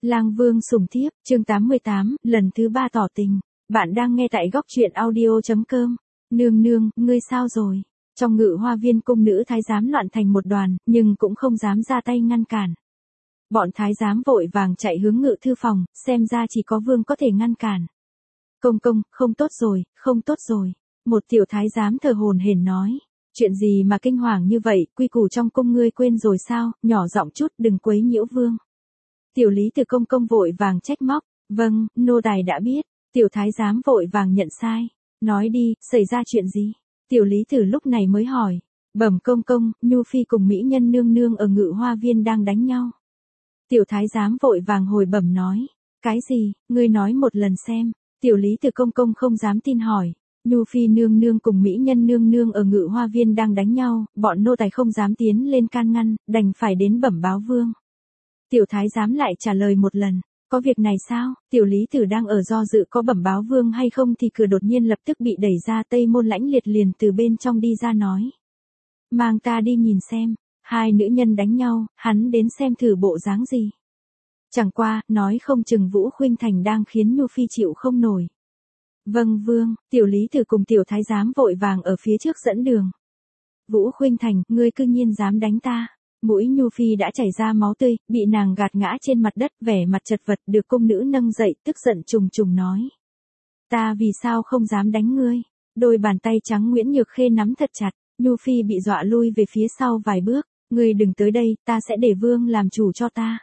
Lang Vương sủng thiếp, chương 88, lần thứ 3 tỏ tình. Bạn đang nghe tại góc truyện audio.com. Nương nương, ngươi sao rồi? Trong Ngự Hoa Viên cung nữ thái giám loạn thành một đoàn, nhưng cũng không dám ra tay ngăn cản. Bọn thái giám vội vàng chạy hướng ngự thư phòng, xem ra chỉ có vương có thể ngăn cản. Công công, không tốt rồi, không tốt rồi. Một tiểu thái giám thờ hổn hển nói. Chuyện gì mà kinh hoàng như vậy, quy củ trong cung ngươi quên rồi sao, nhỏ giọng chút đừng quấy nhiễu vương. Tiểu Lý Từ công công vội vàng trách móc, vâng, nô tài đã biết, tiểu thái giám vội vàng nhận sai, nói đi, xảy ra chuyện gì? Tiểu Lý Từ lúc này mới hỏi, bẩm công công, Nhu Phi cùng mỹ nhân nương nương ở Ngự Hoa Viên đang đánh nhau. Tiểu thái giám vội vàng hồi bẩm nói, cái gì, ngươi nói một lần xem, tiểu Lý Từ công công không dám tin hỏi. Nhu Phi nương nương cùng mỹ nhân nương nương ở Ngự Hoa Viên đang đánh nhau, bọn nô tài không dám tiến lên can ngăn, đành phải đến bẩm báo vương. Tiểu thái giám lại trả lời một lần, có việc này sao? Tiểu Lý Tử đang ở do dự có bẩm báo vương hay không thì cửa đột nhiên lập tức bị đẩy ra, Tây Môn Lãnh Liệt liền từ bên trong đi ra nói. Mang ta đi nhìn xem, hai nữ nhân đánh nhau, hắn đến xem thử bộ dáng gì. Chẳng qua, nói không chừng Vũ Khuynh Thành đang khiến Nhu Phi chịu không nổi. Vâng vương, tiểu Lý Tử cùng tiểu thái giám vội vàng ở phía trước dẫn đường. Vũ Khuynh Thành, ngươi cư nhiên dám đánh ta. Mũi Nhu Phi đã chảy ra máu tươi, bị nàng gạt ngã trên mặt đất, vẻ mặt chật vật, được cung nữ nâng dậy, tức giận trùng trùng nói. Ta vì sao không dám đánh ngươi? Đôi bàn tay trắng Nguyễn Nhược Khê nắm thật chặt, Nhu Phi bị dọa lui về phía sau vài bước, ngươi đừng tới đây, ta sẽ để vương làm chủ cho ta.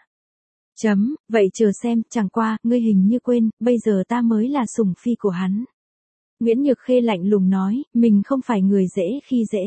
Vậy chờ xem, chẳng qua, ngươi hình như quên, bây giờ ta mới là sủng phi của hắn. Nguyễn Nhược Khê lạnh lùng nói, mình không phải người dễ khi dễ.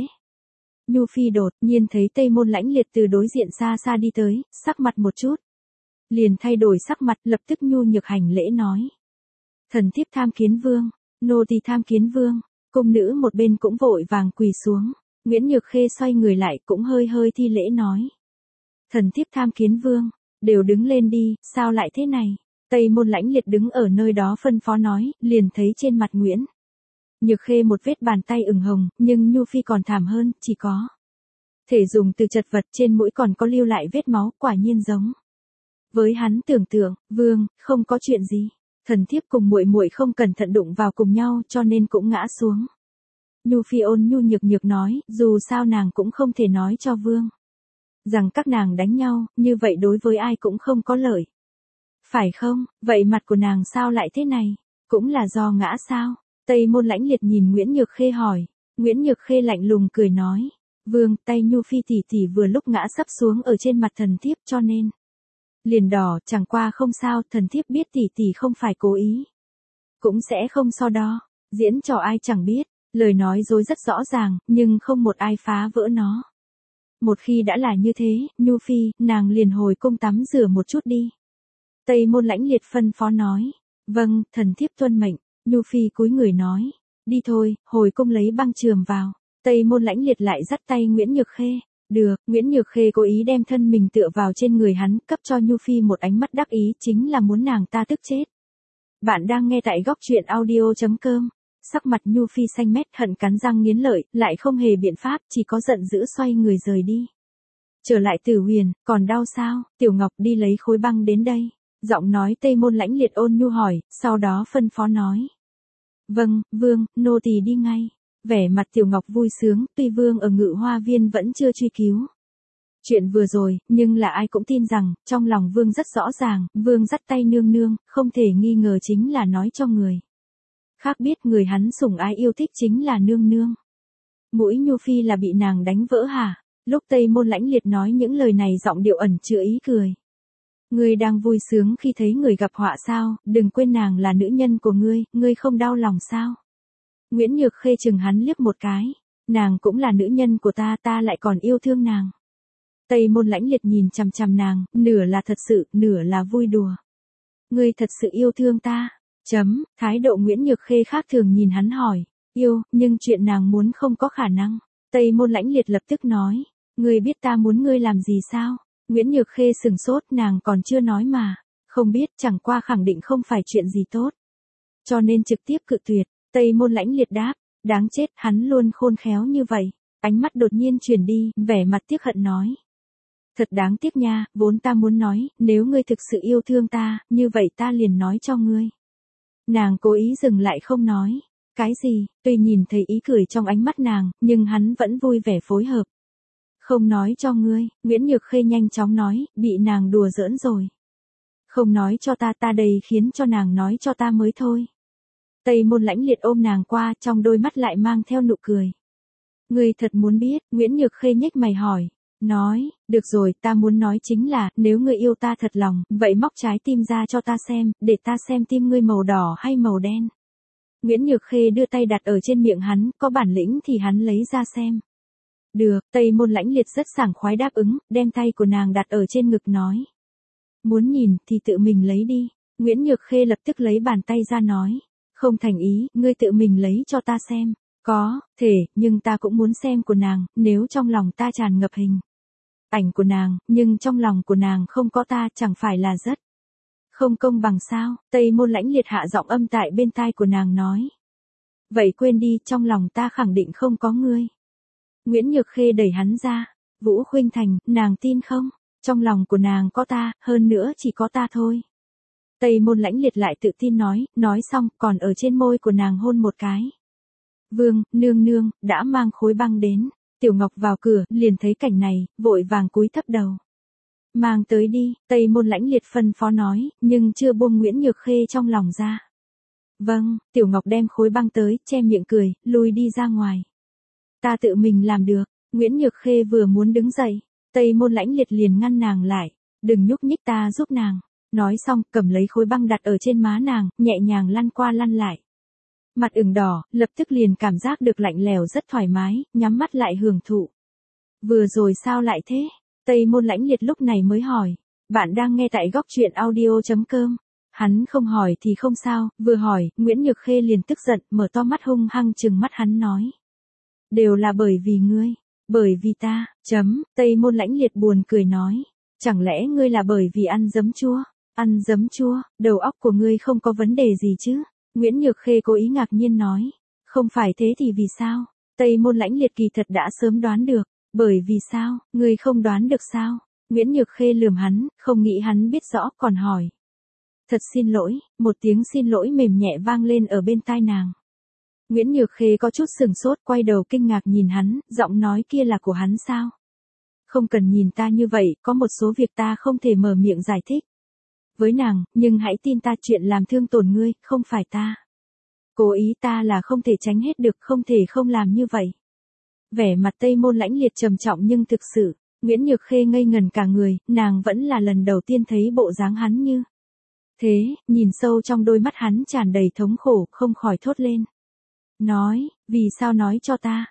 Nhu Phi đột nhiên thấy Tây Môn Lãnh Liệt từ đối diện xa xa đi tới, sắc mặt một chút. Liền thay đổi sắc mặt, lập tức nhu nhược hành lễ nói. Thần thiếp tham kiến vương, nô tỳ tham kiến vương, cung nữ một bên cũng vội vàng quỳ xuống. Nguyễn Nhược Khê xoay người lại cũng hơi hơi thi lễ nói. Thần thiếp tham kiến vương, đều đứng lên đi, sao lại thế này? Tây Môn Lãnh Liệt đứng ở nơi đó phân phó nói, liền thấy trên mặt Nguyễn Nhược Khê một vết bàn tay ửng hồng, nhưng Nhu Phi còn thảm hơn, chỉ có thể dùng từ chật vật, trên mũi còn có lưu lại vết máu, quả nhiên giống với hắn tưởng tượng. Vương, không có chuyện gì, thần thiếp cùng muội muội không cẩn thận đụng vào cùng nhau, cho nên cũng ngã xuống. Nhu Phi ôn nhu nhược nhược nói, dù sao nàng cũng không thể nói cho vương rằng các nàng đánh nhau, như vậy đối với ai cũng không có lợi. Phải không? Vậy mặt của nàng sao lại thế này? Cũng là do ngã sao? Tây Môn Lãnh Liệt nhìn Nguyễn Nhược Khê hỏi. Nguyễn Nhược Khê lạnh lùng cười nói. Vương, tay Nhu Phi tỷ tỷ vừa lúc ngã sấp xuống ở trên mặt thần thiếp cho nên liền đỏ, chẳng qua không sao, thần thiếp biết tỷ tỷ không phải cố ý. Cũng sẽ không so đo, diễn trò ai chẳng biết, lời nói dối rất rõ ràng, nhưng không một ai phá vỡ nó. Một khi đã là như thế, Nhu Phi, nàng liền hồi cung tắm rửa một chút đi. Tây Môn Lãnh Liệt phân phó nói. Vâng, thần thiếp tuân mệnh. Nhu Phi cúi người nói. Đi thôi, hồi cung lấy băng chườm vào. Tây Môn Lãnh Liệt lại dắt tay Nguyễn Nhược Khê. Được, Nguyễn Nhược Khê cố ý đem thân mình tựa vào trên người hắn, cấp cho Nhu Phi một ánh mắt đắc ý, chính là muốn nàng ta tức chết. Bạn đang nghe tại góc truyện audio.com. Sắc mặt Nhu Phi xanh mét, hận cắn răng nghiến lợi, lại không hề biện pháp, chỉ có giận dữ xoay người rời đi. Trở lại Tử Huyền, còn đau sao? Tiểu Ngọc đi lấy khối băng đến đây. Giọng nói Tây Môn Lãnh Liệt ôn nhu hỏi, sau đó phân phó nói. Vâng, vương, nô tỳ đi ngay. Vẻ mặt Tiểu Ngọc vui sướng, tuy vương ở Ngự Hoa Viên vẫn chưa truy cứu chuyện vừa rồi, nhưng là ai cũng tin rằng, trong lòng vương rất rõ ràng, vương dắt tay nương nương, không thể nghi ngờ chính là nói cho người khác biết người hắn sủng ái yêu thích chính là nương nương. Mũi Nhu Phi là bị nàng đánh vỡ hả? Lúc Tây Môn Lãnh Liệt nói những lời này giọng điệu ẩn chứa ý cười. Ngươi đang vui sướng khi thấy người gặp họa sao, đừng quên nàng là nữ nhân của ngươi không đau lòng sao? Nguyễn Nhược Khê chừng hắn liếc một cái, nàng cũng là nữ nhân của ta, ta lại còn yêu thương nàng. Tây Môn Lãnh Liệt nhìn chằm chằm nàng, nửa là thật sự, nửa là vui đùa. Ngươi thật sự yêu thương ta? Thái độ Nguyễn Nhược Khê khác thường nhìn hắn hỏi, yêu, nhưng chuyện nàng muốn không có khả năng. Tây Môn Lãnh Liệt lập tức nói, ngươi biết ta muốn ngươi làm gì sao? Nguyễn Nhược Khê sừng sốt, nàng còn chưa nói mà, không biết, chẳng qua khẳng định không phải chuyện gì tốt. Cho nên trực tiếp cự tuyệt. Tây Môn Lãnh Liệt đáp, đáng chết, hắn luôn khôn khéo như vậy. Ánh mắt đột nhiên chuyển đi, vẻ mặt tiếc hận nói. Thật đáng tiếc nha, vốn ta muốn nói, nếu ngươi thực sự yêu thương ta, như vậy ta liền nói cho ngươi. Nàng cố ý dừng lại không nói. Cái gì, tuy nhìn thấy ý cười trong ánh mắt nàng, nhưng hắn vẫn vui vẻ phối hợp. Không nói cho ngươi, Nguyễn Nhược Khê nhanh chóng nói, bị nàng đùa giỡn rồi. Không nói cho ta, ta đây khiến cho nàng nói cho ta mới thôi. Tây Môn Lãnh Liệt ôm nàng qua, trong đôi mắt lại mang theo nụ cười. Ngươi thật muốn biết, Nguyễn Nhược Khê nhếch mày hỏi. Nói, được rồi, ta muốn nói chính là, nếu ngươi yêu ta thật lòng, vậy móc trái tim ra cho ta xem, để ta xem tim ngươi màu đỏ hay màu đen. Nguyễn Nhược Khê đưa tay đặt ở trên miệng hắn, có bản lĩnh thì hắn lấy ra xem. Được, Tây Môn Lãnh Liệt rất sảng khoái đáp ứng, đem tay của nàng đặt ở trên ngực nói. Muốn nhìn thì tự mình lấy đi. Nguyễn Nhược Khê lập tức lấy bàn tay ra nói. Không thành ý, ngươi tự mình lấy cho ta xem. Có, thể, nhưng ta cũng muốn xem của nàng, nếu trong lòng ta tràn ngập hình ảnh của nàng, nhưng trong lòng của nàng không có ta, chẳng phải là rất không công bằng sao? Tây Môn Lãnh Liệt hạ giọng âm tại bên tai của nàng nói. Vậy quên đi, trong lòng ta khẳng định không có ngươi. Nguyễn Nhược Khê đẩy hắn ra. Vũ Khuynh Thành, nàng tin không? Trong lòng của nàng có ta, hơn nữa chỉ có ta thôi. Tây Môn Lãnh Liệt lại tự tin nói xong, còn ở trên môi của nàng hôn một cái. Vương, nương nương, đã mang khối băng đến. Tiểu Ngọc vào cửa, liền thấy cảnh này, vội vàng cúi thấp đầu. Mang tới đi, Tây Môn Lãnh Liệt phân phó nói, nhưng chưa buông Nguyễn Nhược Khê trong lòng ra. Vâng, Tiểu Ngọc đem khối băng tới, che miệng cười, lui đi ra ngoài. Ta tự mình làm được. Nguyễn Nhược Khê vừa muốn đứng dậy, Tây Môn Lãnh Liệt liền ngăn nàng lại. Đừng nhúc nhích, ta giúp nàng. Nói xong, cầm lấy khối băng đặt ở trên má nàng, nhẹ nhàng lăn qua lăn lại. Mặt ửng đỏ, lập tức liền cảm giác được lạnh lẽo rất thoải mái, nhắm mắt lại hưởng thụ. Vừa rồi sao lại thế? Tây Môn Lãnh Liệt lúc này mới hỏi. Bạn đang nghe tại góc truyện audio.com. Hắn không hỏi thì không sao, vừa hỏi, Nguyễn Nhược Khê liền tức giận, mở to mắt hung hăng trừng mắt hắn nói. Đều là bởi vì ngươi, bởi vì ta, Tây Môn Lãnh Liệt buồn cười nói. Chẳng lẽ ngươi là bởi vì ăn giấm chua? Ăn giấm chua, đầu óc của ngươi không có vấn đề gì chứ? Nguyễn Nhược Khê cố ý ngạc nhiên nói. Không phải thế thì vì sao? Tây Môn Lãnh Liệt kỳ thật đã sớm đoán được. Bởi vì sao, ngươi không đoán được sao? Nguyễn Nhược Khê lườm hắn, không nghĩ hắn biết rõ, còn hỏi. Thật xin lỗi, một tiếng xin lỗi mềm nhẹ vang lên ở bên tai nàng. Nguyễn Nhược Khê có chút sừng sốt, quay đầu kinh ngạc nhìn hắn, giọng nói kia là của hắn sao? Không cần nhìn ta như vậy, có một số việc ta không thể mở miệng giải thích với nàng, nhưng hãy tin ta, chuyện làm thương tổn ngươi, không phải ta. Cố ý ta là không thể tránh hết được, không thể không làm như vậy. Vẻ mặt Tây Môn Lãnh Liệt trầm trọng nhưng thực sự, Nguyễn Nhược Khê ngây ngần cả người, nàng vẫn là lần đầu tiên thấy bộ dáng hắn như thế, nhìn sâu trong đôi mắt hắn tràn đầy thống khổ, không khỏi thốt lên. Nói, vì sao nói cho ta?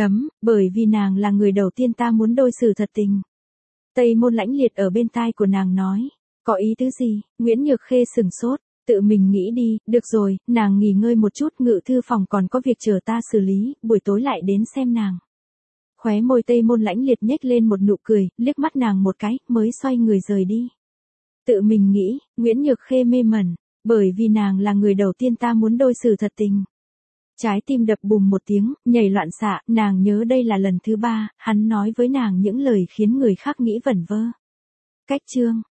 Bởi vì nàng là người đầu tiên ta muốn đối xử thật tình. Tây Môn Lãnh Liệt ở bên tai của nàng nói. Có ý tứ gì? Nguyễn Nhược Khê sừng sốt, tự mình nghĩ đi, được rồi, nàng nghỉ ngơi một chút, ngự thư phòng còn có việc chờ ta xử lý, buổi tối lại đến xem nàng. Khóe môi Tây Môn Lãnh Liệt nhếch lên một nụ cười, liếc mắt nàng một cái, mới xoay người rời đi. Tự mình nghĩ, Nguyễn Nhược Khê mê mẩn, bởi vì nàng là người đầu tiên ta muốn đối xử thật tình. Trái tim đập bùm một tiếng, nhảy loạn xạ, nàng nhớ đây là lần thứ 3, hắn nói với nàng những lời khiến người khác nghĩ vẩn vơ. Cách chương